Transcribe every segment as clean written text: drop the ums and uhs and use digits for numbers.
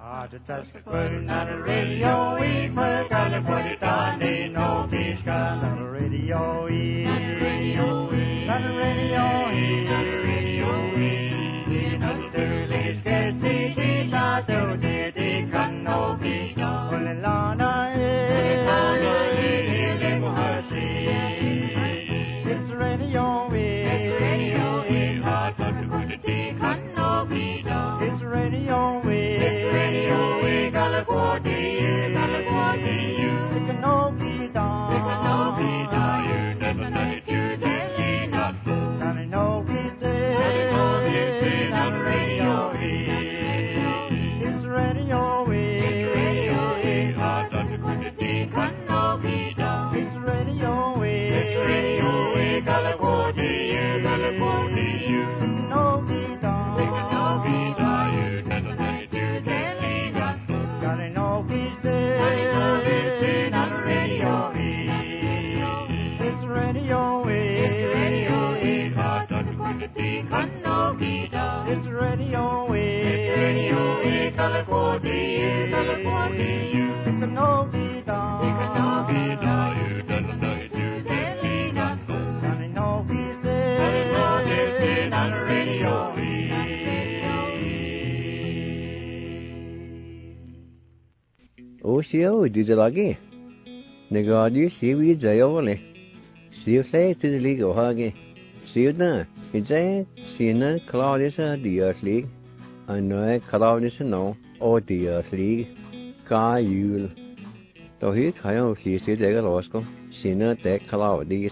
Siêu đi ra lagi, negócio siêu giờ yêuเลย, siêu say từ lý của họ cái, siêu đó, cái trái siêu nó cloud sẽ đi ở lý, anh nói cloud sẽ nó ở đi ở lý, cái yêu, tôi hiểu hay không siêu để cái lối của, siêu nó để cloud đi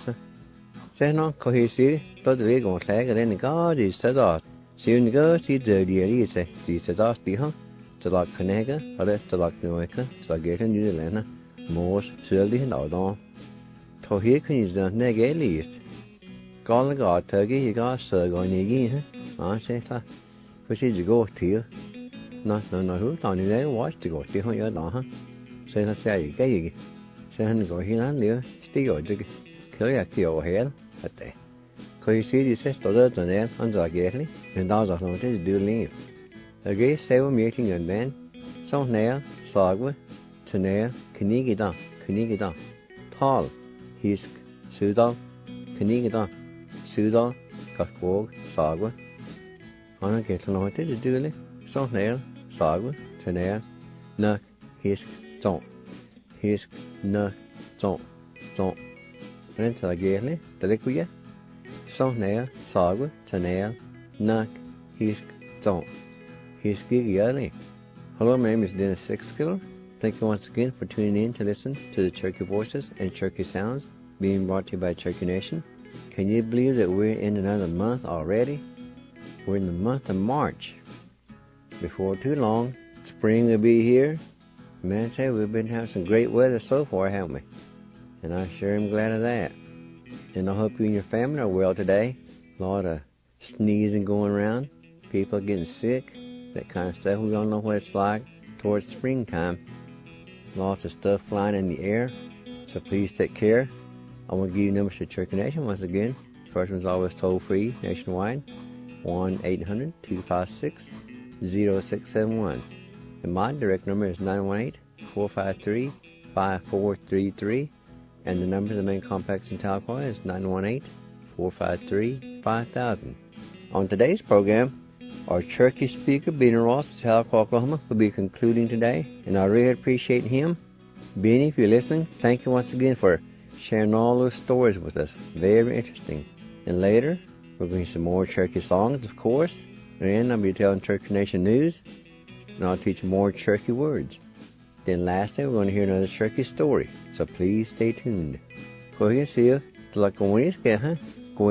sẽ nó có hiểu siêu, tôi thấy cũng thấy cái này có gì sẽ đó, siêu này có siêu giờ đi sẽ chỉ sẽ đó đi không? Talak Kanega, or Talak Noeka, Slagata New Zealand, Morse, Shirley and Aldon. To here can you the neg least. Call the god turkey, you got Sir Gonigi, I say that. Which is you go to you. No, who thought you there watch to go to your law, Say that say you gay. Say and go here and live, steal the kill head at day. Could you see this sister than them and Zagately, and those of them to do leave. Again, several meeting and then, some nair, sagwa, tenair, Knigidan, tall, hisk, sudal, Knigidan, sudal, Gakwog, sagwa. On a get anointed to do it, some nair, sagwa, tenair, nuck, hisk, don't, nuck, don't. And until I get it, the liquid, some nair, sagwa, tenair, nuck, hisk, don't. He's Gigi early. Hello, my name is Dennis Sixkiller. Thank you once again for tuning in to listen to the Cherokee Voices and Cherokee Sounds being brought to you by Cherokee Nation. Can you believe that we're in another month already? We're in the month of March. Before too long, spring will be here. Man, say we've been having some great weather so far, haven't we? And I sure am glad of that. And I hope you and your family are well today. A lot of sneezing going around. People getting sick. That kind of stuff. We don't know what it's like towards springtime. Lots of stuff flying in the air. So please take care. I want to give you numbers to Cherokee Nation once again. First one's always toll free nationwide. 1-800-256-0671. And my direct number is 918-453-5433. And the number of the main complex in Tahlequah is 918-453-5000. On today's program, our Cherokee speaker, Benny Ross of Tahlequah, Oklahoma, will be concluding today, and I really appreciate him. Benny, if you're listening, thank you once again for sharing all those stories with us. Very interesting. And later, we're going to hear some more Cherokee songs, of course, and I'll be telling Cherokee Nation news, and I'll teach more Cherokee words. Then lastly, we're going to hear another Cherokee story, so please stay tuned. Go ahead, see you. Go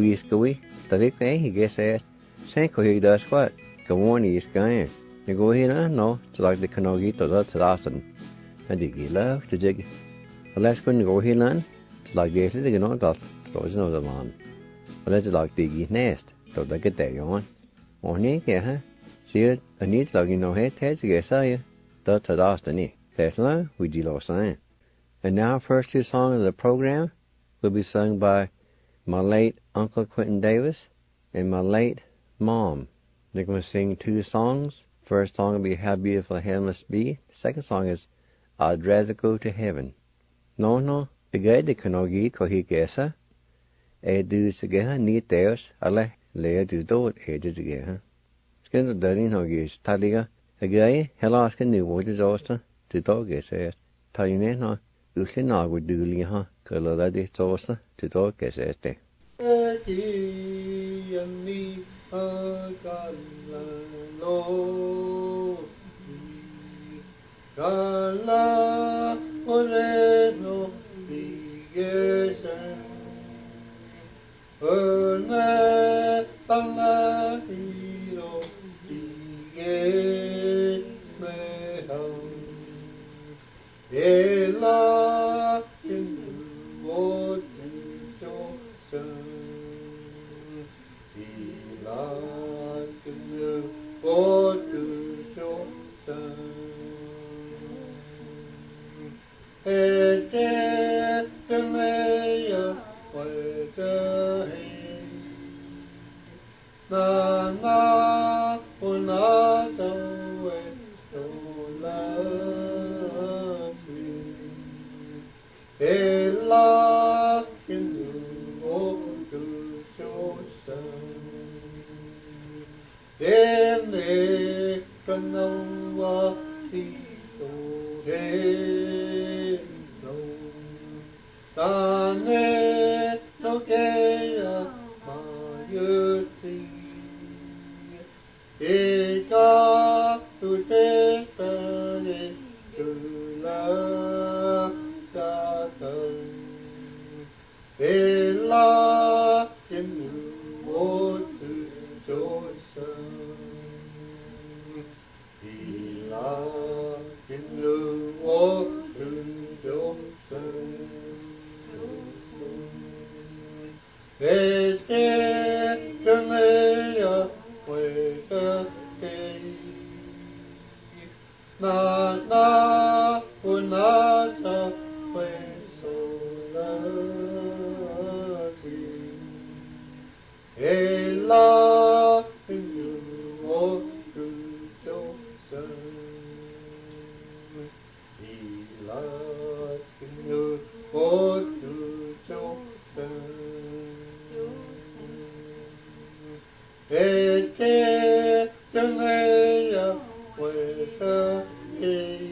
Senko he does what? Go on, he's going. You go here, no, to like the Kanogi to the Tarasan. And you love to jig. Let's go here, land, to like the you know, that stories of the land. But let's like the nest, to like a day on. On ye, huh? See it, I need like you know, head, to get say, the Tarastani. That's no, we do lo sign. And now, first two songs of the program will be sung by my late Uncle Quentin Davis and my late Mom. They're going to sing two songs first song will be How Beautiful Heaven Must Be. The second song is I'd Rather Go to Heaven. No, begay de kanogi kohi gesa. Du sigeha ni teos ale lea du dot de sigeha. Skin the dirty no gis taliga. Agay helaskin new waters osta to dog gesa. Tayune no usli na would do liha kalala de tosta to dog gesa. Kala oreno digesen Erne tanga hiro diges meham Ela kinu otu josan Ela kinu otu josan Etemeya wetahi Nana unata wetolati Ela kinu otu josan Ene kanawa ito Tane no kea mayuti Eka utestane tula satan Ela kenu otu josan Ela kenu otu josan Ete kameya weta kei Nana unata wesolati Ela kinu otu josan Ela kinu otu josan Ete kameya weta kei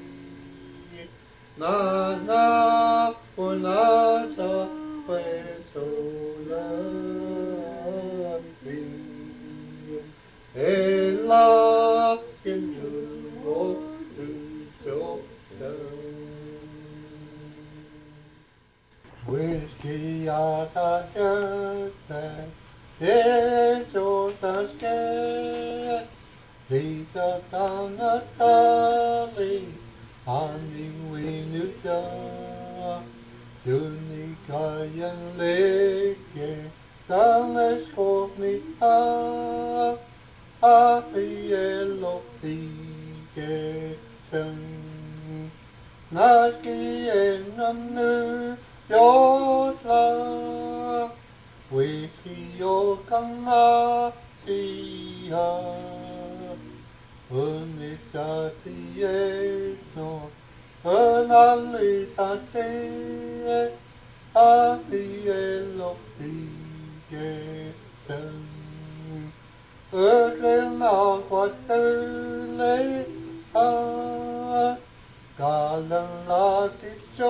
Nana unata wesolati Ela kinu otu josan Whiskey ata jeste Eso taske Lita tanga tali Ani winuta Dunikayan leke Tames kornita Api elopike Sen Naski enanu Yotla Wiki yokana siha Unisati no Unalitati Ati elopike Sen Urena watule Galan lati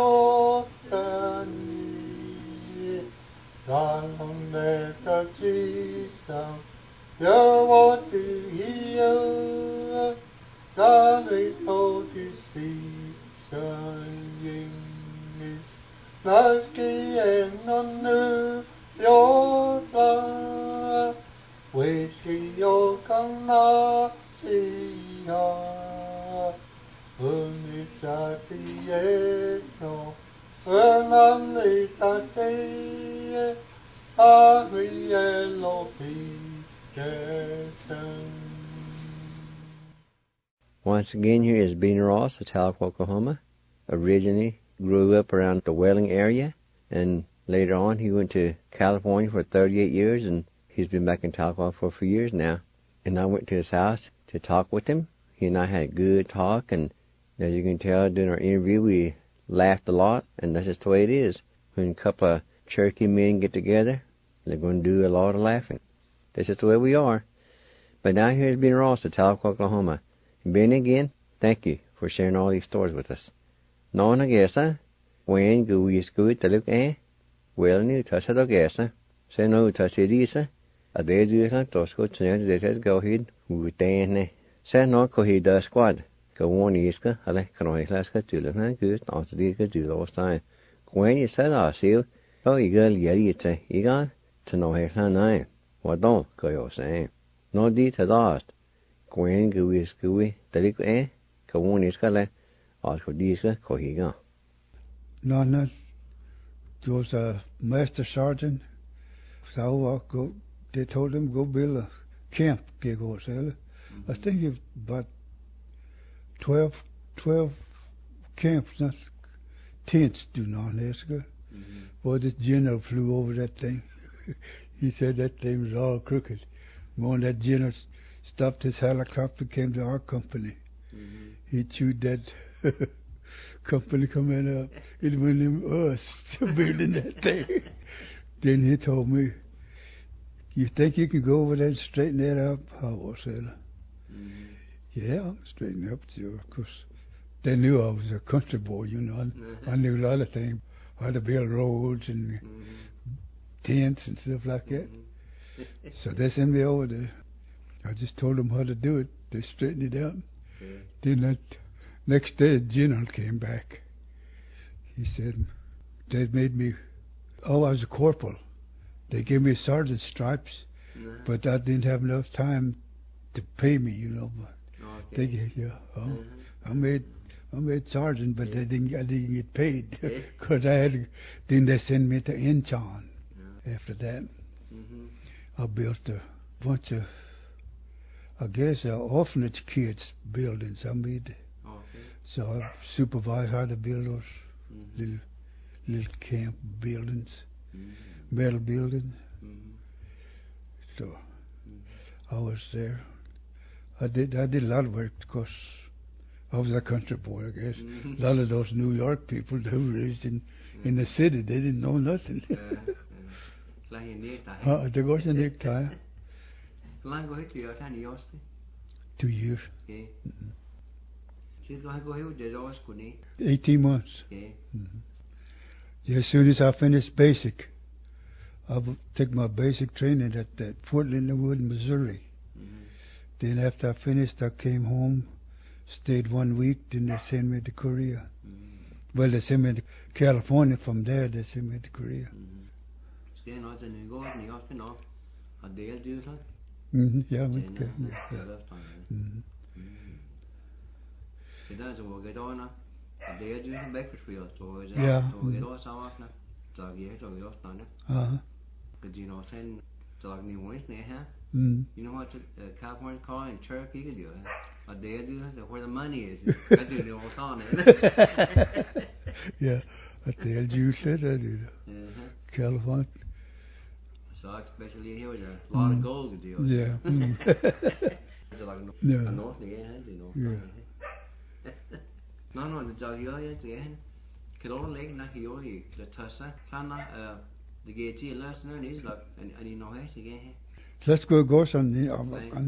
jotani Galan meta jisam Yawati hiya Gani toti si saying Naski enonu yota Whiskey yokana siya Unisati eno Unanitati Ahi elopi kesen Once again, here is Bean Ross of Tahlequah, Oklahoma. Originally grew up around the Welling area, and later on he went to California for 38 years, and he's been back in Tahlequah for a few years now. And I went to his house to talk with him, he and I had a good talk, and as you can tell during our interview, we laughed a lot, and that's just the way it is. When a couple of Cherokee men get together, they're going to do a lot of laughing. That's just the way we are. But now here's Ben Ross of Tahlequah, Oklahoma. And Ben, again, thank you for sharing all these stories with us. Nó nó gesa, when go is good to look well new touch it gesa, say no touch it is a day you can toss go to the go ahead with Dan. Say no ko he does squad. Go one iska, a like can I class to look good, not to do last time. When you said I see, oh, you girl, you got to know his nine. What don't go your saying? No deed to last. When go is good, the look go one iska le. Ask what these go he go. No, there was a master sergeant. So they told him go build a camp. I think it about 12 camps, not tents, do not ask. Boy, this general flew over that thing. He said that thing was all crooked. When that general stopped his helicopter, came to our company. He chewed that company coming up. It wasn't us building that thing. Then he told me, "You think you can go over there and straighten that up?" I said, "Yeah, I'm straightening up, sure." Because they knew I was a country boy, you know. I knew a lot of things, how to build roads and tents and stuff like that. So they sent me over there. I just told them how to do it. They straightened it out. Then that next day, the general came back. He said, they made me, I was a corporal. They gave me sergeant stripes, but I didn't have enough time to pay me, you know. They gave, I made sergeant, but I didn't get paid because then they sent me to Incheon. After that, I built a bunch of, I guess, orphanage kids buildings. So I supervised how to build those little camp buildings, metal buildings. So I was there. I did a lot of work because I was a country boy, I guess. A lot of those New York people, they were raised in the city. They didn't know nothing. Det går sådan ikke dig. Hvor langt går det til at tage i Oslo? 2 years. Okay. Så du har gået ud det også kunne 18 months. Okay. Yeah, as soon as I finished basic, I would take my basic training at Fort Leonard Wood, Missouri. Then after I finished, I came home, stayed 1 week, then they sent me to Korea. Well, they sent me to California. From there, they sent me to Korea. Skal jeg nå til Nygården i Oslo nå? Har det alt dyrt så? Yeah, Det er så hvor det nå. Det er dyrt breakfast for os. Yeah. Det er så også nå. Så vi er også nå. Because you know, saying so like New Orleans here. You know what California call in Cherokee can do? A day do where the money is. That's the old song. Yeah, at the LG said I do. California. So especially here, there's a lot of gold to do. Yeah. So like north again, you know. Yeah. No, the jolly again. Kilo leg na hiori the tassa plana the gate last night is like and you know how to get here. Let's go some No.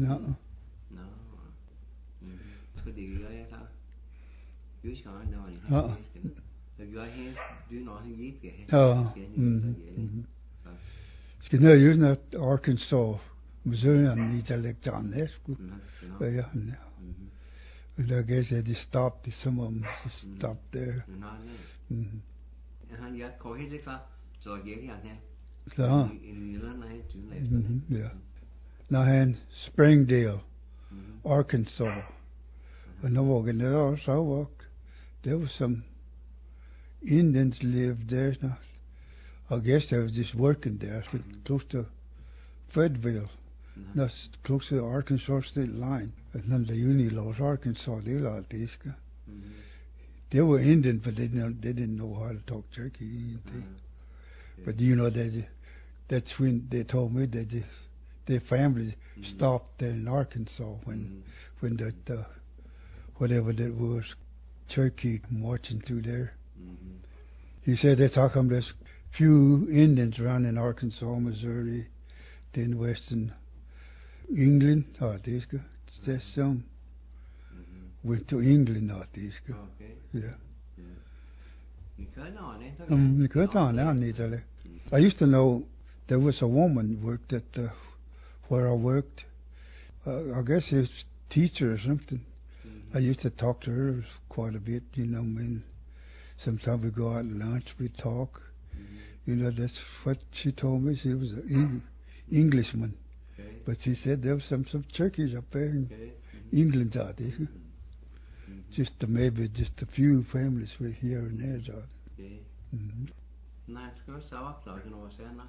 Skulle det gøre jeg klar. Du skal have noget. The guy here do not eat get. Skal nu use that Arkansas, Missouri and the dialect on this. Yeah. And I guess they stopped. Some of them just stopped there. And you got cohesion klar. Så jeg gik her. So. Yeah. Now in Springdale, Arkansas. And I walked in there, so I walked. There was some Indians lived there. Now, I guess they was just working there, close to Fayetteville. That's close to the Arkansas state line. And then the Union laws, Arkansas, they like this guy. They were Indian, but they didn't know how to talk Cherokee. But you know, that's when they told me that their family stopped there in Arkansas when the whatever that was, Cherokee marching through there. Mm-hmm. He said that's how come there's few Indians around in Arkansas, Missouri, then Western England, Artisca. There's some went to England, Artisca. Okay. Yeah. I used to know there was a woman worked at where I worked. I guess she was a teacher or something. Mm-hmm. I used to talk to her quite a bit, you know. I mean, sometimes we go out to lunch, we talk. Mm-hmm. You know, that's what she told me. She was an Englishman. Okay. But she said there was some Turkeys up there in Okay. England, Artisca. Mm-hmm. Just maybe just a few families were here and there, John. Okay. Mm-hmm. Nej, skal vi starte klokken over senere.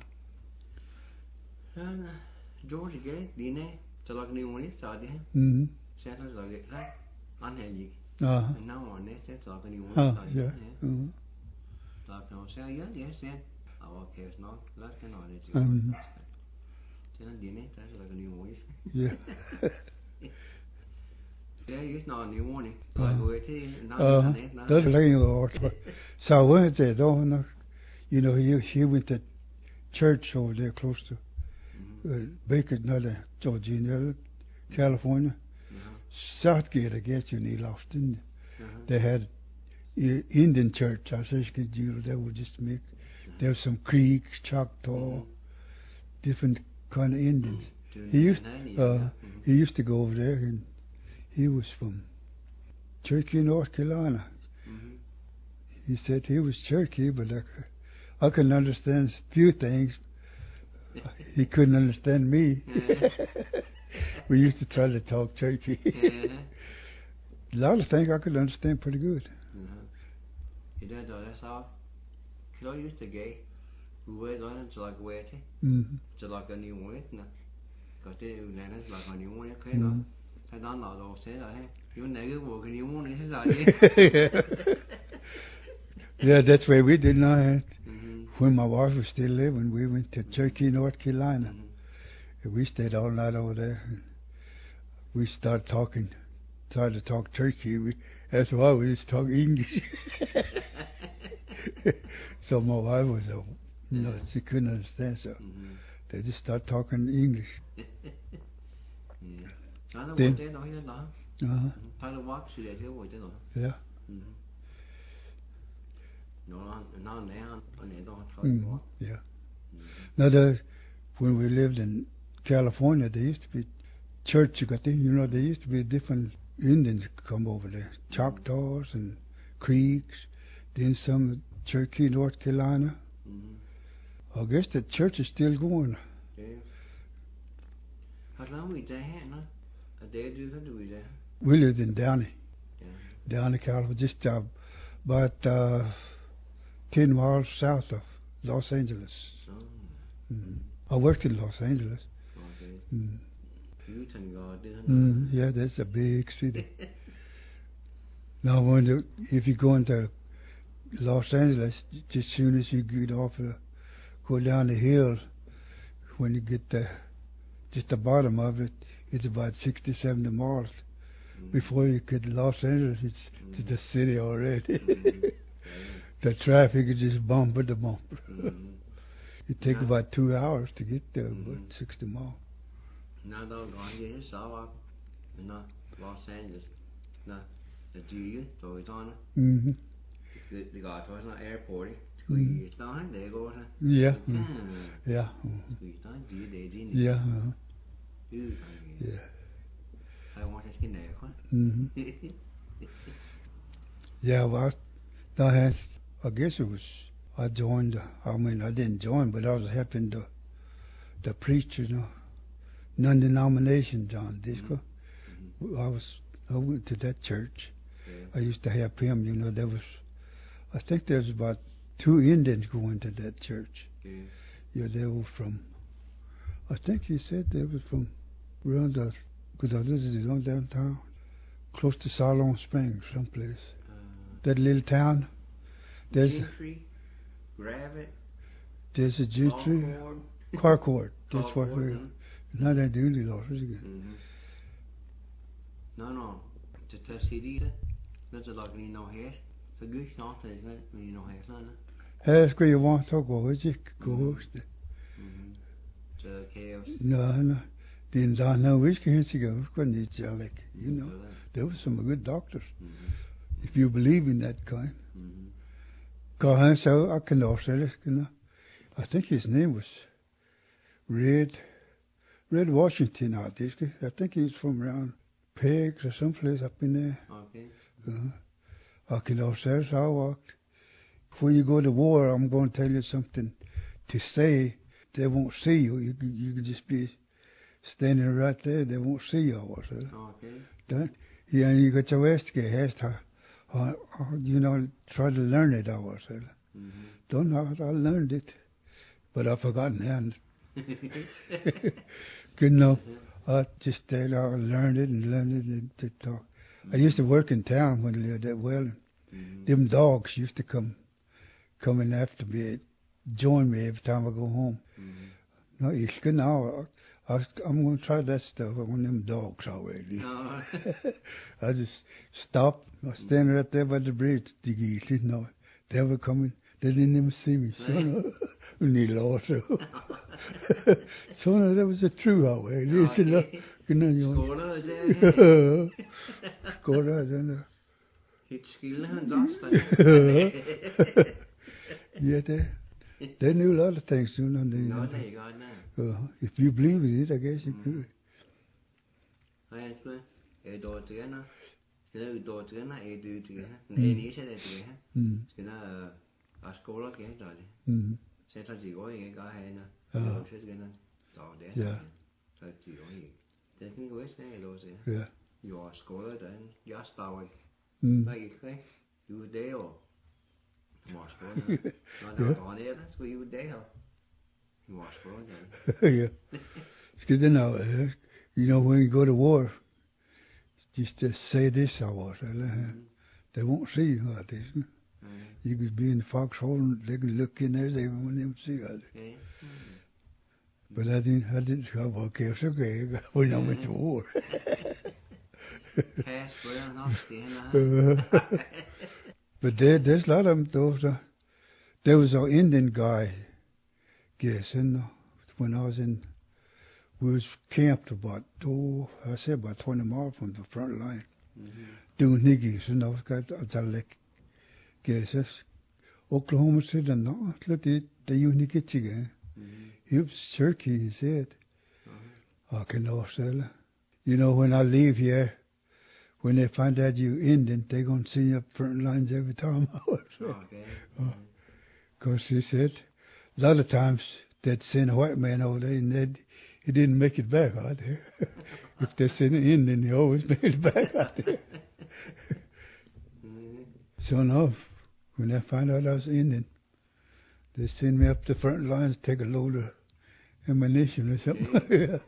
George Gay, Dine, Talak New Money, Sadi, Mm-hmm. Santa Zagata, Unhealthy. Uh-huh. And now on this, it's Talak New Oh, Money, yeah. Mm-hmm. Talk no say, yes, yes. Our case not, let can on it. Mm-hmm. Santa Dine, that's like a new voice. Yeah. Yeah, it's not a new morning. Like we're taking, That's lame or so when they don't, you know, he went to church over there close to Baker, another Georgia, California. Southgate, I guess you need Lofton. They had Indian church. I said, they would just make. There was some Creeks, Choctaw, different kind of Indians. He used to go over there, and he was from Cherokee, North Carolina. Mm-hmm. He said he was Cherokee, but I couldn't understand a few things. He couldn't understand me. We used to try to talk Cherokee. A lot of things I could understand pretty good. He did that's how. Kilo used to gay. We were going to like wait. To like a new one, no. Because they land like a new one, okay, no. I don't know those say that. You never work a new one, is that? Yeah, that's where we did not have. When my wife was still living, we went to Cherokee, North Carolina. We stayed all night over there. We started to talk Cherokee. That's why we just talk English. So my wife was, she couldn't understand, so they just started talking English. Then, yeah. Yeah. Now, when we lived in California, there used to be church. There used to be different Indians come over there, Choctaws and Creeks, then some Cherokee, North Carolina. I guess the church is still going. How long we there, no? A day do we there? We lived in Downey, California, just about 10 miles south of Los Angeles. I worked in Los Angeles. Yeah, that's a big city. Now, if you go into Los Angeles, just as soon as you get off, go down the hill, when you get just the bottom of it, it's about 60, 70 miles. Before you get to Los Angeles, it's to the city already. The traffic is just bumper to bumper. It takes about 2 hours to get there, but 60 miles. Now they're going to get up in Los Angeles. Now, the G, so it's on it. The guy was on airport. Squeeze down, there goes it. Yeah. Yeah. Squeeze down, G. Yeah. Yeah. I want to skin there, Yeah, well, I guess it was, I didn't join, but I was helping the preacher, non-denomination, John Disco. I went to that church. I used to help him, I think there was about 2 Indians going to that church. Yeah, they were from, I think he said they were from around downtown, close to Siloam Springs, someplace. That little town. Gentry, Gravett. There's a Gentry. Carcourt. That's what we're. Not that duty office again. No. Just to see these, not to like no hair. So good not to me no hair, no. Has go you want to go with you go. So chaos. No. Didn't know which can go. Couldn't eat like you know. There were some good doctors. If you believe in that kind. God, so I can also I think his name was Red Washington artist. I think he's from around Pegs or someplace up in there. Okay. I can also I walked. Before you go to war, I'm going to tell you something to say. They won't see you. You can just be standing right there. They won't see you. Okay. Yeah, you got your waist get try to learn it. Don't know how I learned it, but I've forgotten it. Good enough. I just learned it and to talk. I used to work in town when I lived at Wellington. Them dogs used to come in after me, join me every time I go home. No, it's good now. I'm going to try that stuff on them dogs already. No. I just stopped. I stand right there by the bridge. They were coming. They didn't even see me. So we need Lord. So that was a true already. Skåler, is it? Skåler, Hit skille han dust. Yeah, they knew a lot of things. No, they got now. If you believe in it, I guess you could. I agree. Jeg dår til hende. Det er jo dår til hende. Jeg dør til hende. Den ene især det til hende. Skal der skåler kan jeg det. Så tager de går ikke gør hende. Så skal den dår det. Ja. Så de går ikke. Det kan ikke være sådan jeg lov til. Ja. Jo skåler den. Jeg står ikke. Nej ikke. Du det jo. More skåler. Når der er nede, så er jo det her. More skåler. Yeah. It's good to know. When you go to war, just say this, they won't see you like this. You could be in the foxhole and they could look in there, they won't even see you. But I didn't have a case when I went to war. But there's a lot of them. There was an Indian guy, when I was we was camped about 20 miles from the front line. Doing niggies, and I was got a lick. Oklahoma City, no, look at the unique again. He was Cherokee, he said. I can also when I leave here, when they find out you Indian, they're going to see you up front lines every time. Because he said, a lot of times they'd send a white man over there and he didn't make it back out there. If they send an Indian, he always made it back out there. So enough, when they find out I was Indian, they send me up the front lines, take a load of ammunition or something.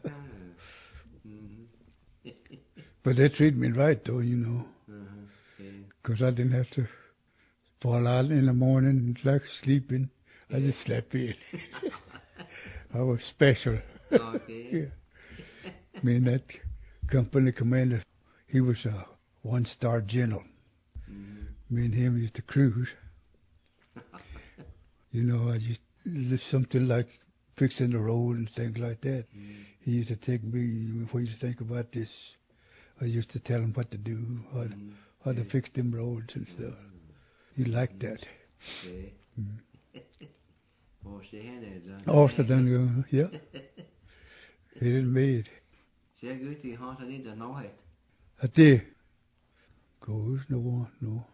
But they treat me right, though, because I didn't have to fall out in the morning like sleeping. I just slept in. I was special. Yeah. Me and that company commander, he was a one-star general. Me and him used to cruise. I just something like fixing the road and things like that. He used to take me, what do you think about this? I used to tell him what to do, how to fix them roads and stuff. He liked that. Also done, yeah. He didn't made. Ser good to heart and need to know it. I did. Goes no.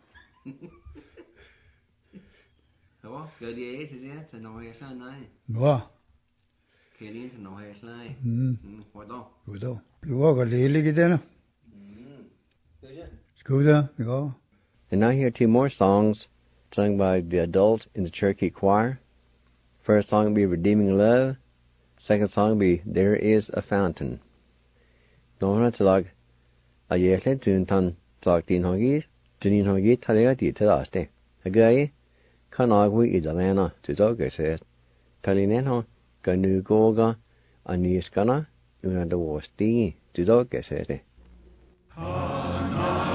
Đó, giờ đi thì sẽ nói hết là này. Wow. Khi đi thì nói hết là. Hồi đó. Lu có lì cái đó. Go. And now hear two more songs sung by the adults in the Cherokee choir. First song will be Redeeming Love. Second song will be There Is a Fountain. Nó to like a year tune ton talk tin hogi, tunin hogi talega di telaste. Again, Kanagui is Alana to Zoga says. Talineno, Ganu Goga, Aniskana, Una the Wosti, to Zoga says.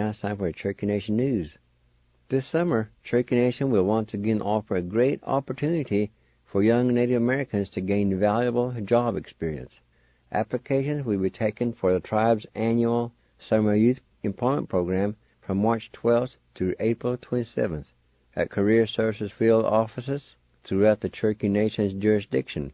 now it's time for Cherokee Nation News. This summer, Cherokee Nation will once again offer a great opportunity for young Native Americans to gain valuable job experience. Applications will be taken for the tribe's annual Summer Youth Employment Program from March 12th through April 27th at Career Services field offices throughout the Cherokee Nation's jurisdiction.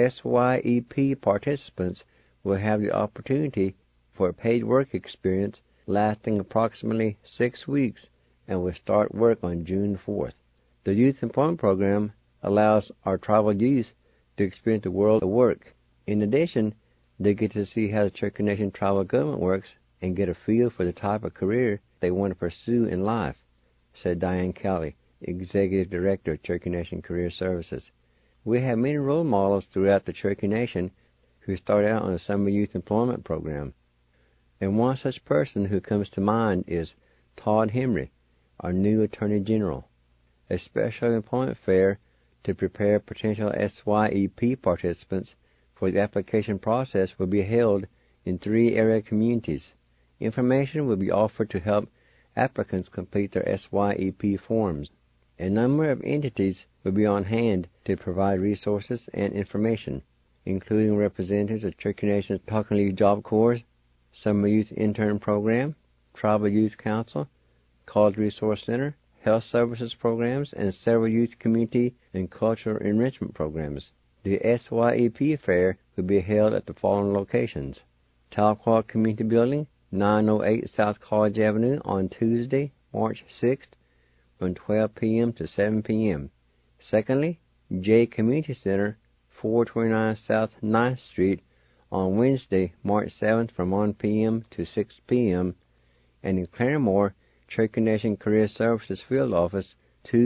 SYEP participants will have the opportunity for paid work experience lasting approximately 6 weeks and will start work on June 4th. The Youth Employment Program allows our tribal youth to experience the world of work. In addition, they get to see how the Cherokee Nation tribal government works and get a feel for the type of career they want to pursue in life, said Diane Kelly, Executive Director of Cherokee Nation Career Services. We have many role models throughout the Cherokee Nation who started out on the Summer Youth Employment Program. And one such person who comes to mind is Todd Henry, our new Attorney General. A special employment fair to prepare potential SYEP participants for the application process will be held in 3 area communities. Information will be offered to help applicants complete their SYEP forms. A number of entities will be on hand to provide resources and information, including representatives of Cherokee Nation's Talking Leaf Job Corps, Summer Youth Intern Program, Tribal Youth Council, College Resource Center, Health Services Programs, and several youth community and cultural enrichment programs. The SYEP Fair will be held at the following locations: Tahlequah Community Building, 908 South College Avenue on Tuesday, March 6th, from 12 p.m. to 7 p.m. Secondly, Jay Community Center, 429 South 9th Street on Wednesday, March 7th, from 1 p.m. to 6 p.m. And in Claremore, Cherokee Nation Career Services Field Office,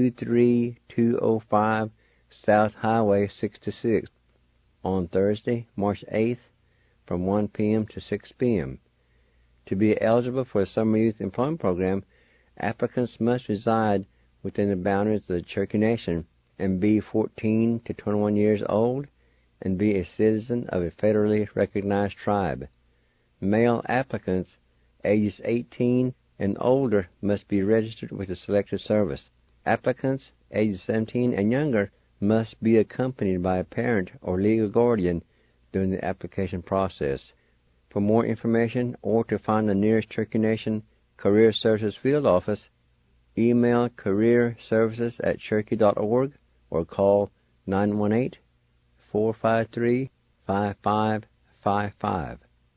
23205 South Highway 66, on Thursday, March 8th, from 1 p.m. to 6 p.m. To be eligible for the Summer Youth Employment Program, applicants must reside within the boundaries of the Cherokee Nation and be 14 to 21 years old and be a citizen of a federally recognized tribe. Male applicants ages 18 and older must be registered with the Selective Service. Applicants ages 17 and younger must be accompanied by a parent or legal guardian during the application process. For more information or to find the nearest Cherokee Nation Career Services Field Office, email careerservices@cherokee.org or call 918-453-5555.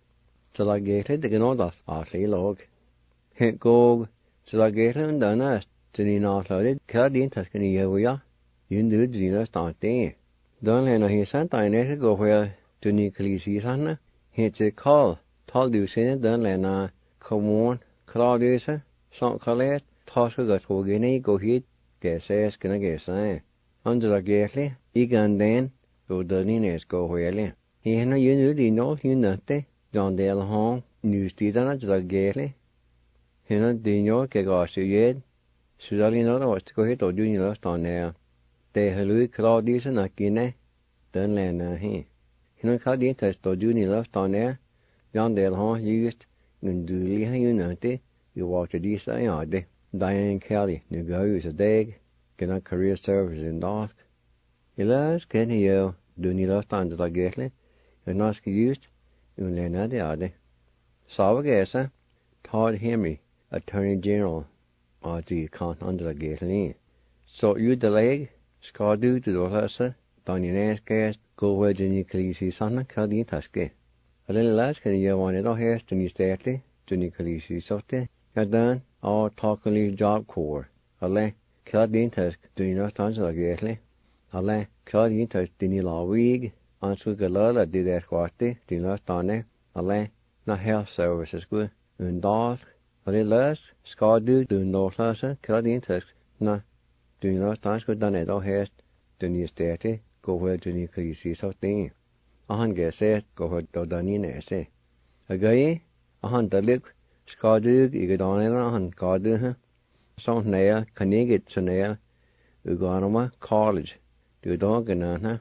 Tilagete de genodas atli log. Hent gog tilagete undanas tininatlade kadin taskani yavuya. Yundu dina stante. Don lena hisan tainete go where to Nicolisi sana. Hent a call. Tal du sene don lena come Claudius, Saint Colette, Tosca got Hogini, go hit, Gassas, can I guess, Under the gately, Egan Dan, go Dunines go whaley. He had no you know, you nothing, John Dale Hong, news did not the gately. He not dino, Gagas yet. Suddenly not what to go hit or do you lost on there. They halui Claudius and Akine, Dunlana he. He not called the interest or do you lost on there. John Dale Hong used. Gunduli Unite, you walk to this ayade. Diane Kelly, New Goes a Dag, Gana Career Services in Dark. Elas can you do ni lost on the gately, and not used, Unlena de Ade. Savagasa, Todd Henry, Attorney General, or the account under the gately. So you the leg, Scadu to the Lassa, Donny Gas, go where Jenny Calisi Sana, Cadi Tuske. A little less can you want it all here to me stately, to Nicolisi Sote, Yadan, or Talking Leaf Job Corps. A lay, Claudine Tusk, do you not answer gately? A lay, Claudine Tusk, Dini La Wig, answer Galala did that quarte, do not done, a lay, not health services good, and dog, a little less, Scadu, do no classer, Claudine Tusk, no, do you not answer done it all here to me stately, go where to Nicolisi Sote. A han gaset go hod do dani nese. A gay, a han dalig, skadug, igadonela, a han gadu, son nail, canigit sonel, uganoma, college, do doganana,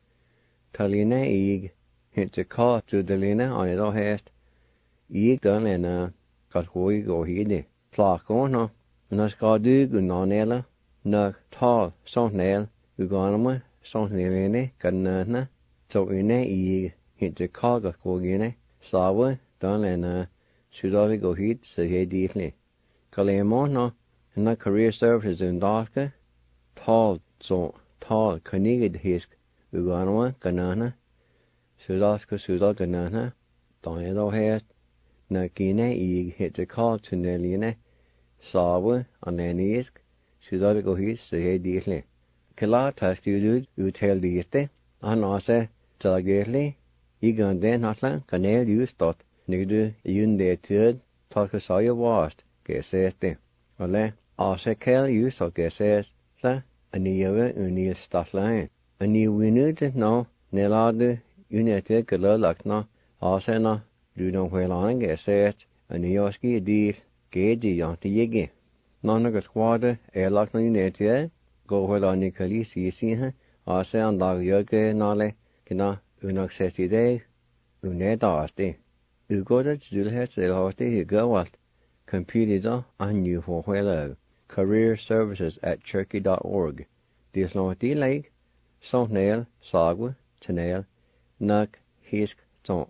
talina eg, hint a call to the lina on it all hast, eg donlena, got hoi go hide, Plakon, na skadu gunanela, na tal sonel, uganama sonelene, kanana, so ine hinte kaga kogine, sawa, danlena, sudali go hit, se he deeply. Kalemon, na career services in Daska, tal kanigid hisk, uganama, kanana, sudal kanana, danelo hest, na kine hinte kag tuneline, sawa, anenisk, sudali go hit, se he deeply. Kila taskudud utel dieste, anase, Talagerli, igande natla, kanel justot, nigdu yunde tid, talkasaya wast, geseste. Ole, asekel justot geseste, aniyewe unil statlain. Ani winud no, nelade, unete gelalakna, asena, dudon whelan gesest, anioski deal, geji yanti yegi. Nanagat kwade, elakna unete, go whelani kalisi siha, ase andag yoge nale, Kina unaksestide unedasti. Ugoda zulhet zelhosti hugawalt. Computer anu for career services at cherky.org. Disloti lake, sontnail, sagwa, tanail, nuk, hisk, ton,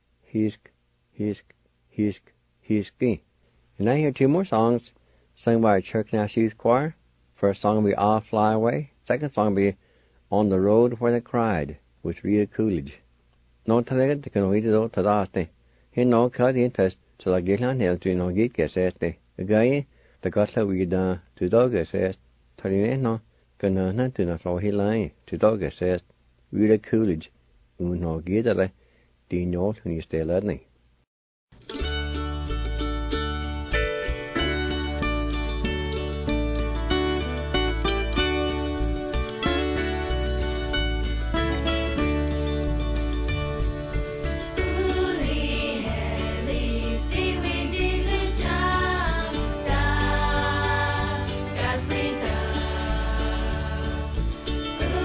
hiski. And I hear two more songs sung by Church Nash Youth Choir. First song will be I'll Fly Away. Second song will be On the Road Where They Cried, with Rhea Coolidge. No talega de canoido tadaste. He no card interest to la gilan hel to no git geseste. A guy the gotla wida to dog assessed. Taline no canana to na flow he line to dog assessed. Rhea Coolidge. No gidale. Di no to ni stay ladney.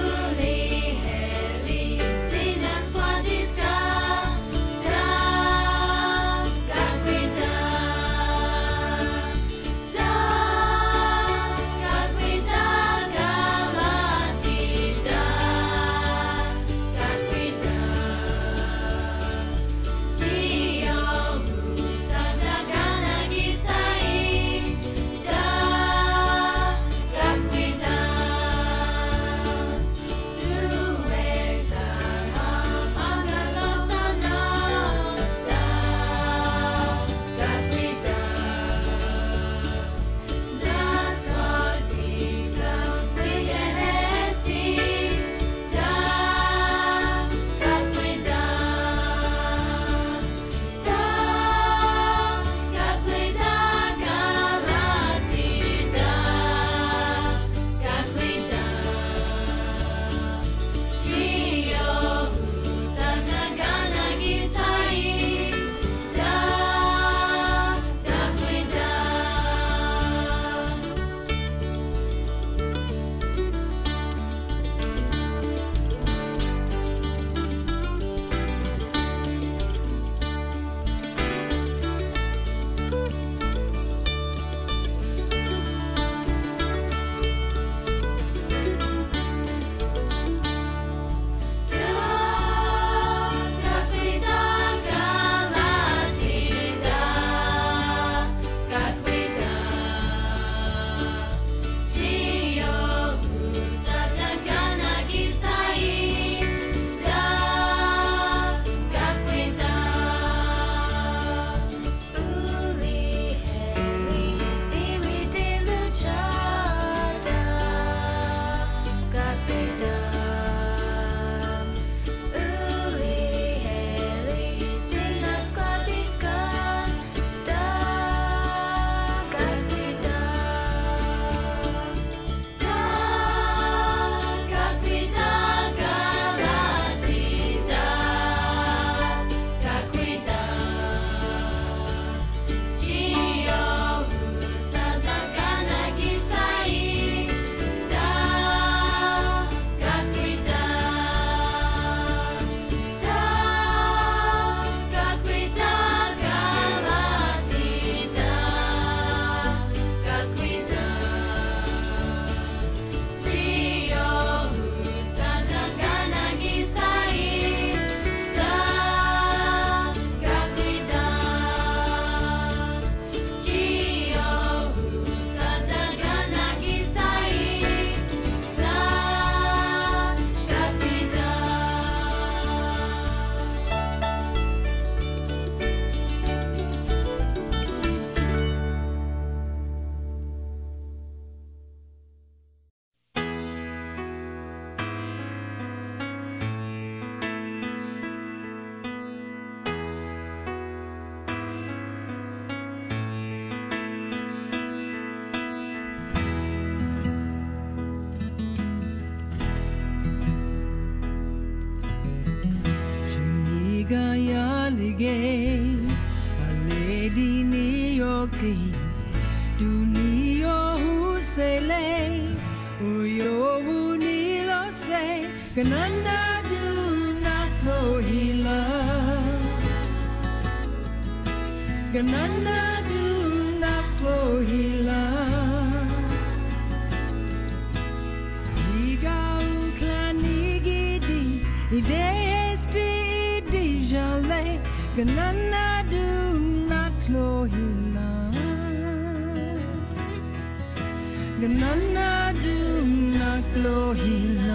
Uli heli, sinas quadisca, Gananadu Nakohila. Gananadu Nakohila. Iga uklanigidi, idesti dijale. Gananadu Nakohila. Gananadu Nakohila.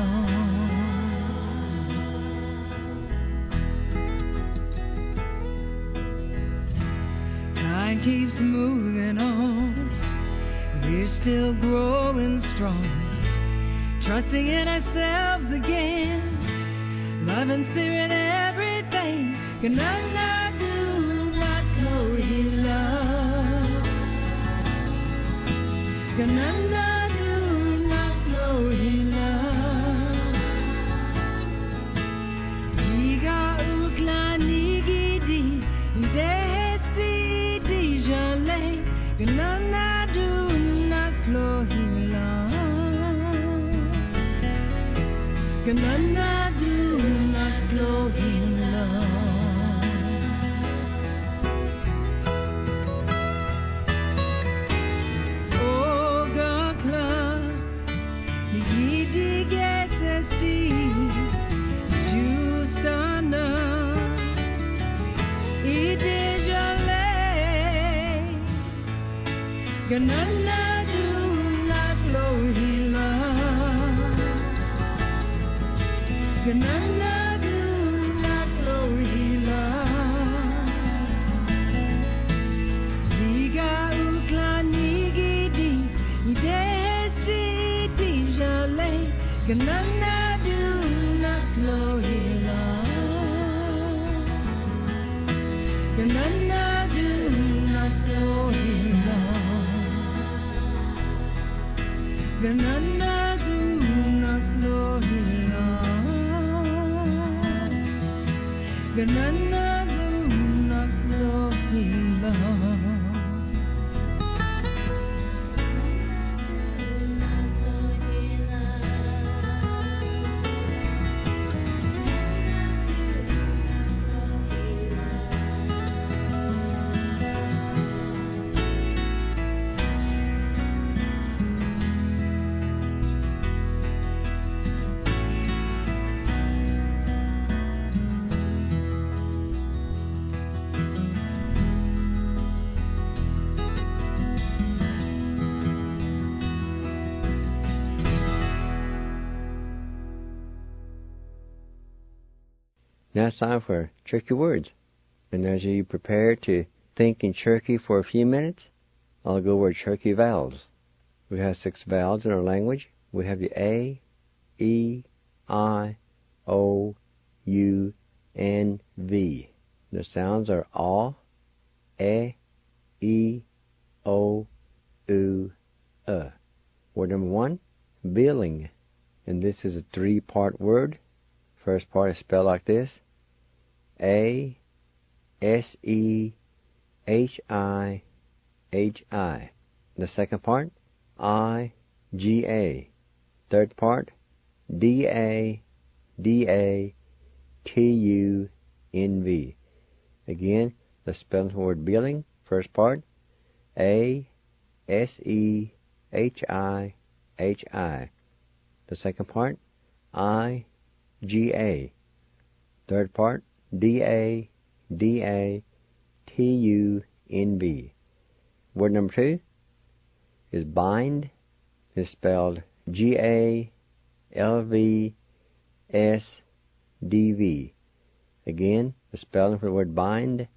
Time keeps moving on. We're still growing strong, trusting in ourselves again. Love and spirit, everything. Gananadu Nakohila. Gananadu Nakohila. Iga uklanigidi, idesti dijale. Gananadu Nakohila. Gananadu Nakohila. Oh, Gakla, Yidi Gesesti, Justana, Idijale, Gananadu Nakohila. Gananadu Nakohila. Iga uklanigidi, idesti dijale. Gananadu Nakohila. Gananadu Nakohila. Gananadu Nakohila. Gananadu Nakohila. Now it's time for Cherokee Words. And as you prepare to think in Cherokee for a few minutes, I'll go over Cherokee vowels. We have 6 vowels in our language. We have the A, E, I, O, U, and V. The sounds are A, E, O, U, Word number 1, billing. And this is a 3-part word. First part is spelled like this: A, S-E-H-I-H-I. The second part, I-G-A. Third part, D-A-D-A-T-U-N-V. Again, the spelling of the word billing. First part, A, S-E-H-I-H-I. The second part, I-G-A. Third part, D-A-D-A-T-U-N-V. Word number 2 is bind. It's spelled G-A-L-V-S-D-V. Again, the spelling for the word bind,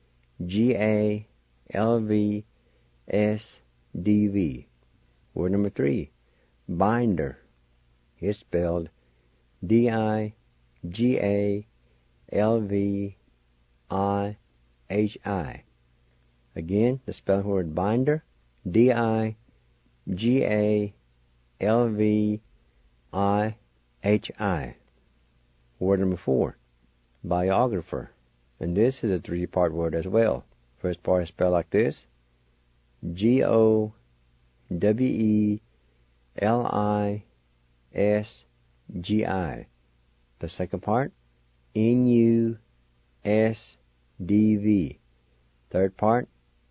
G-A-L-V-S-D-V. Word number 3, binder. It's spelled D-I-G-A-L-V-I-H-I. Again, the spelling for the word binder, D-I-G-A-L-V-I-H-I. Word number 4, biographer. And this is a 3-part word as well. First part is spelled like this: G-O-W-E-L-I-S-G-I. The second part, N-U-S-D-V. Third part,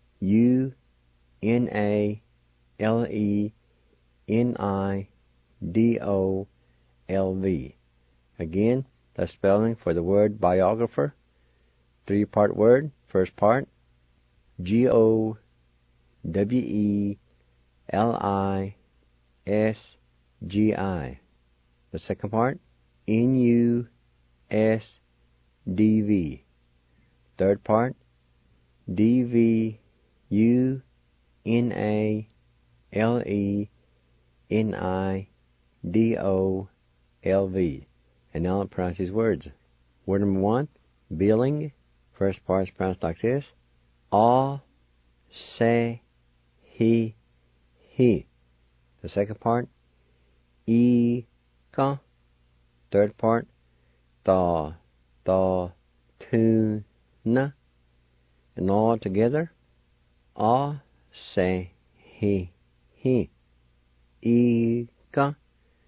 U-N-A-L-E-N-I-D-O-L-V. Again, the spelling for the word biographer. 3-part word. First part, G-O-W-E-L-I-S-G-I. The second part, N-U-S-D-V. Third part, D-V-U-N-A-L-E-N-I-D-O-L-V. And now I'll pronounce these words. Word number 1, billing. First part is pronounced like this. A-se-he-he. The second part, E-ka. Third part, ta-ta-tu-na. And all together, A-se-he-he. E-ka.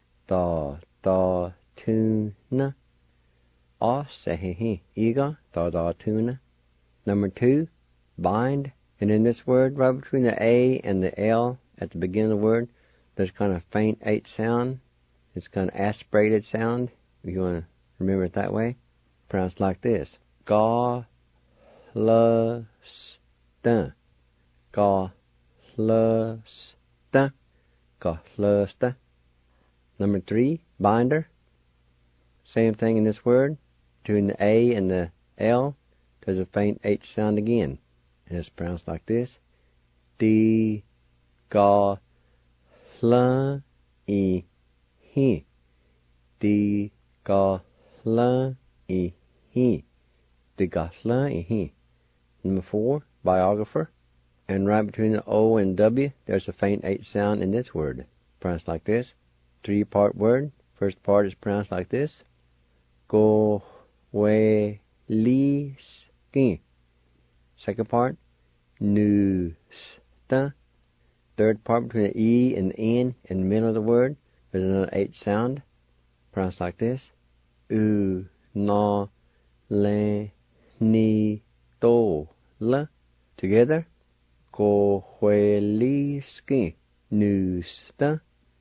Ta-ta-tu-na. A-se-he-he. Ega. Ta-ta-tu-na. Number 2, bind. And in this word, right between the A and the L at the beginning of the word, there's kind of a faint H sound. It's kind of aspirated sound, if you want to remember it that way. Pronounced like this. Ga-la-sta. Ga-la-sta. Ga-la-sta. Number 3, binder. Same thing in this word. Between the A and the L, there's a faint H sound again. And it's pronounced like this. Di-ga-la-i-hi. Di-ga-la-i-hi. Di-ga-la-i-hi. Number 4, biographer. And right between the O and W, there's a faint H sound in this word. Pronounced like this. 3-part word. First part is pronounced like this. Go-we-li-ski. Second part, nu-sta. Third part between the E and the N in the middle of the word, there's another H sound. Pronounced like this. U-na-le-ni-to-la. Together. Go-we-li-ski. Nu-sta.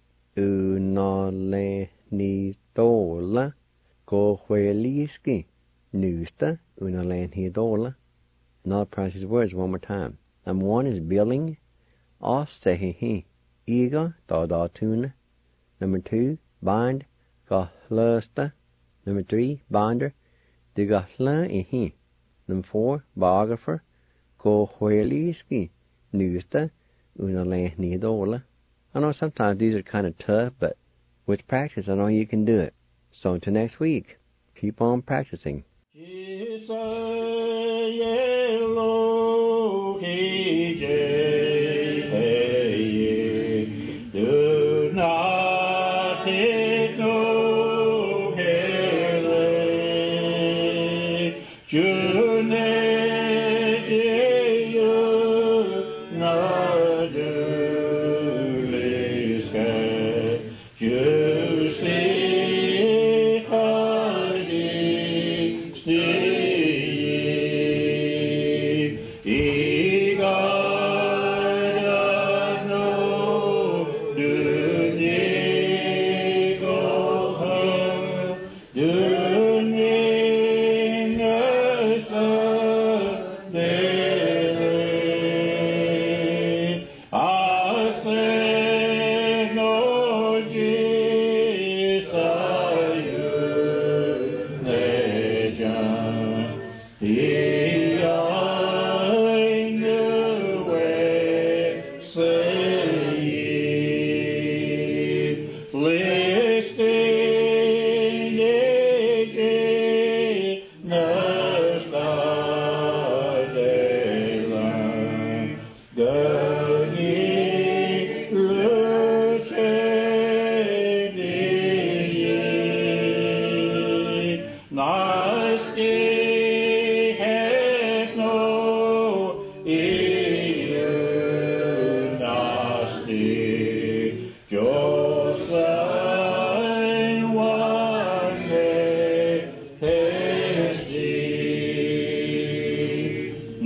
U-na-le-ni-to-la. Go-we-li-ski. Nu-sta. U-na-le-ni-to-la. Now I'll pronounce these words one more time. Number 1 is billing. A-se-he-he. Ega. Ta-da-tuna. Number 2, bind. Ga-la-sta. Number 3, binder. Di-ga-la-i-hi. Number 4, biographer. Go-we-li-ski. Nu-sta. U-na-le-ni-to-la. I know sometimes these are kind of tough, but with practice, I know you can do it. So until next week, keep on practicing.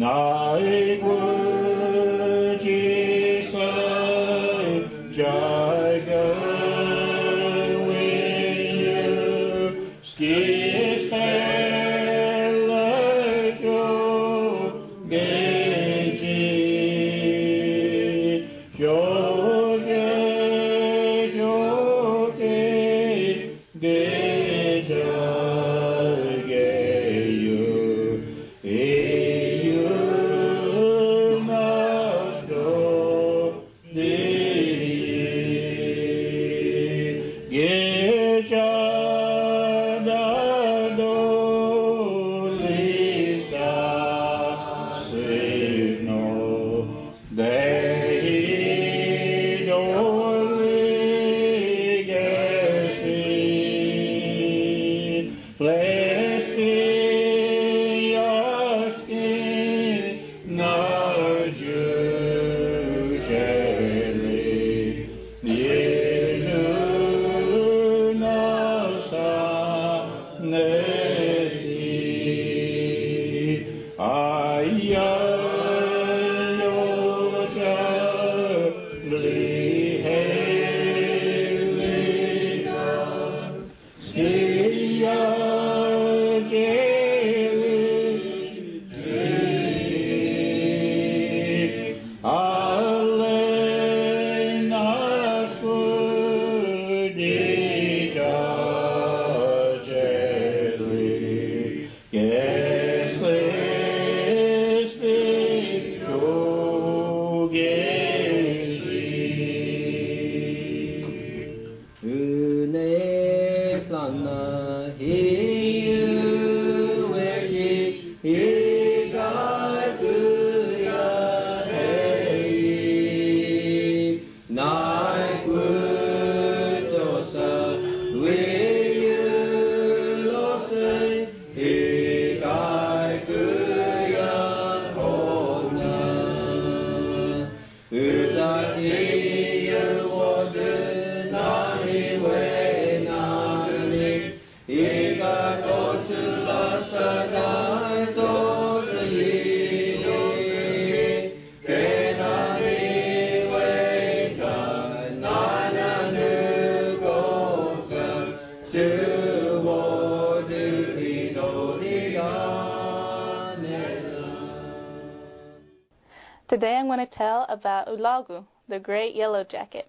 Today I'm going to tell about Ulagu, the great yellow jacket.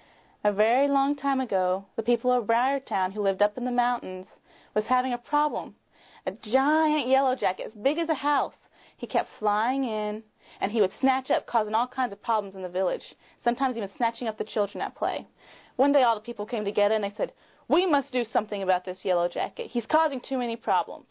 A very long time ago, the people of Briartown who lived up in the mountains was having a problem. A giant yellow jacket, as big as a house. He kept flying in, and he would snatch up, causing all kinds of problems in the village, sometimes even snatching up the children at play. One day all the people came together and they said, "We must do something about this yellow jacket. He's causing too many problems."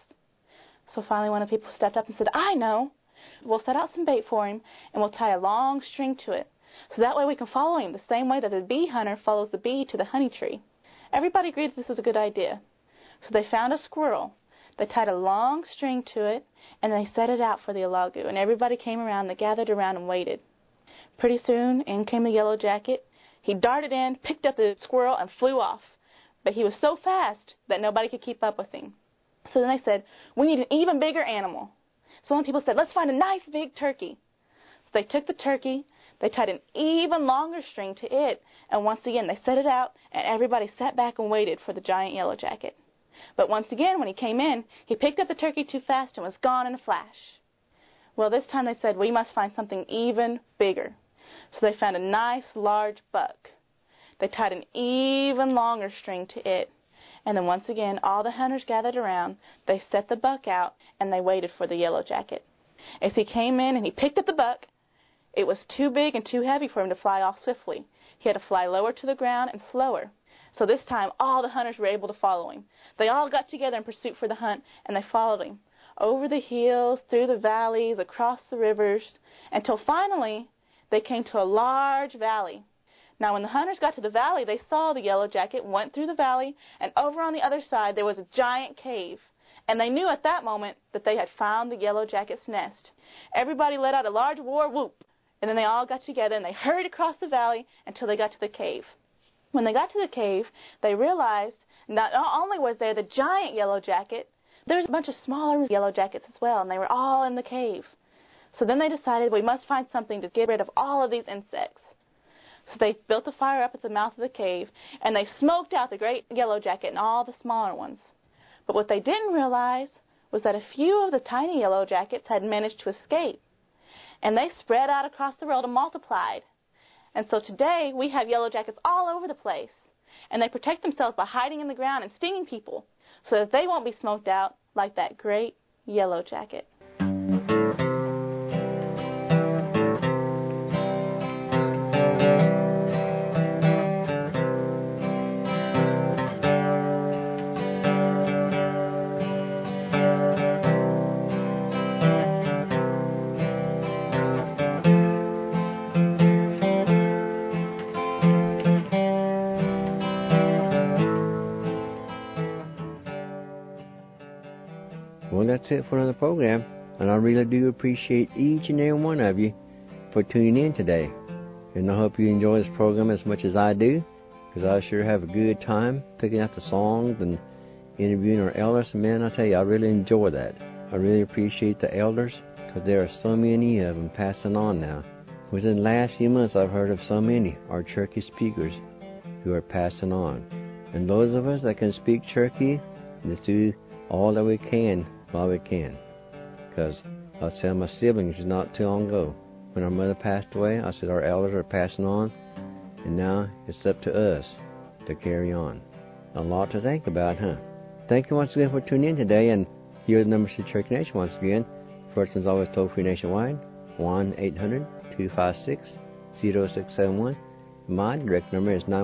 So finally one of the people stepped up and said, "I know. We'll set out some bait for him, and we'll tie a long string to it. So that way we can follow him the same way that the bee hunter follows the bee to the honey tree." Everybody agreed that this was a good idea. So they found a squirrel. They tied a long string to it, and they set it out for the Ulagu. And everybody came around. They gathered around and waited. Pretty soon, in came the yellow jacket. He darted in, picked up the squirrel, and flew off. But he was so fast that nobody could keep up with him. So then they said, "We need an even bigger animal." So one people said, "Let's find a nice big turkey." So they took the turkey, they tied an even longer string to it, and once again they set it out, and everybody sat back and waited for the giant yellow jacket. But once again, when he came in, he picked up the turkey too fast and was gone in a flash. Well, this time they said, "We must find something even bigger." So they found a nice large buck. They tied an even longer string to it. And then once again, all the hunters gathered around, they set the buck out, and they waited for the yellow jacket. As he came in and he picked up the buck, it was too big and too heavy for him to fly off swiftly. He had to fly lower to the ground and slower. So this time, all the hunters were able to follow him. They all got together in pursuit for the hunt, and they followed him over the hills, through the valleys, across the rivers, until finally they came to a large valley. Now, when the hunters got to the valley, they saw the yellow jacket, went through the valley, and over on the other side there was a giant cave. And they knew at that moment that they had found the yellow jacket's nest. Everybody let out a large war whoop, and then they all got together and they hurried across the valley until they got to the cave. When they got to the cave, they realized not only was there the giant yellow jacket, there was a bunch of smaller yellow jackets as well, and they were all in the cave. So then they decided we must find something to get rid of all of these insects. So they built a fire up at the mouth of the cave, and they smoked out the great yellow jacket and all the smaller ones. But what they didn't realize was that a few of the tiny yellow jackets had managed to escape, and they spread out across the world and multiplied. And so today we have yellow jackets all over the place, and they protect themselves by hiding in the ground and stinging people so that they won't be smoked out like that great yellow jacket. Well, that's it for another program, and I really do appreciate each and every one of you for tuning in today. And I hope you enjoy this program as much as I do, because I sure have a good time picking out the songs and interviewing our elders. And man, I tell you, I really enjoy that. I really appreciate the elders, because there are so many of them passing on now. Within the last few months, I've heard of so many our Cherokee speakers who are passing on. And those of us that can speak Cherokee, let's do all that we can while we can. Because I was telling my siblings not too long ago, when our mother passed away, I said our elders are passing on, and now it's up to us to carry on. A lot to think about, huh? Thank you once again for tuning in today, and here are the numbers to Cherokee Nation once again. First one's always toll-free nationwide, 1-800-256-0671. My direct number is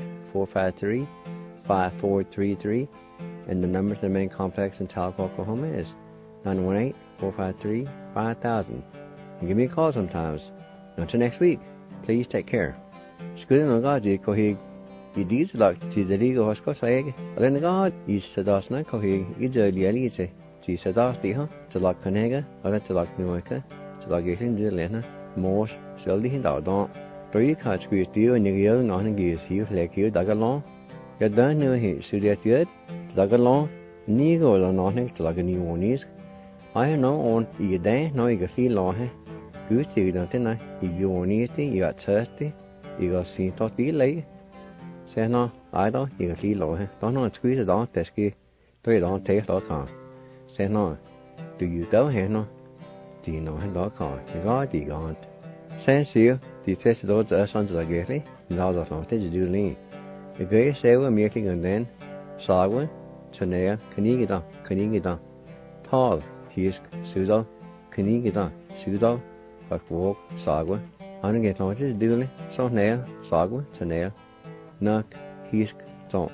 918-453-5433. And the number to the main complex in Tahlequah, Oklahoma is 918-453-5000. Give me a call sometimes. Until next week, please take care. Skudden og gaji kohig I dieselak tizerigo hoskosayeg. Alen god is sadasna kohig idelialice. Ti sadasti ha talak kanega ala talak nuaka talak yekin dilena mos seldi hindadon. Toyi kachku tiu nigio nonigis hiu lekio dagalon. Yadan no hi sudiatiet dagalon nigo la nonik talagani onis. I know on ide no igasi lohe. Good to don't I? You want anything, you got thirsty, you got seen to delay. Say no, I don't, you can see low. Don't know squeeze it on, Tesky. Do you don't take dot com. Say no, do you go here no? Do you know him.com? You got you gone. Sense you, the test those sons of the gately, now that long stage do lean. The great say we're making and then, Sagwa, Chanea, Canigida. Tall, Hisk, Sudo, Canigida, Sudo. Как walk, sagwa, and get on this duly, so nail, sagwa, to nail, nuck, hisk, don't,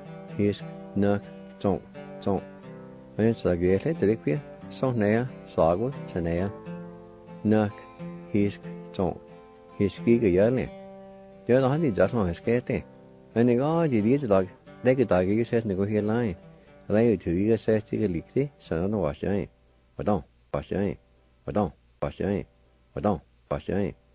nuck, don't. When it's a great liquid, so nail, sagwa, to nail, nuck, hisk, don't, hiskiga yearly. The other honey just on his skate. When the god is like, they could dog you says no here line. Lay to you says to the liquid, so no wash your aim. But don't, wash your aim. But don't, wash your aim. But don't, wash your aim.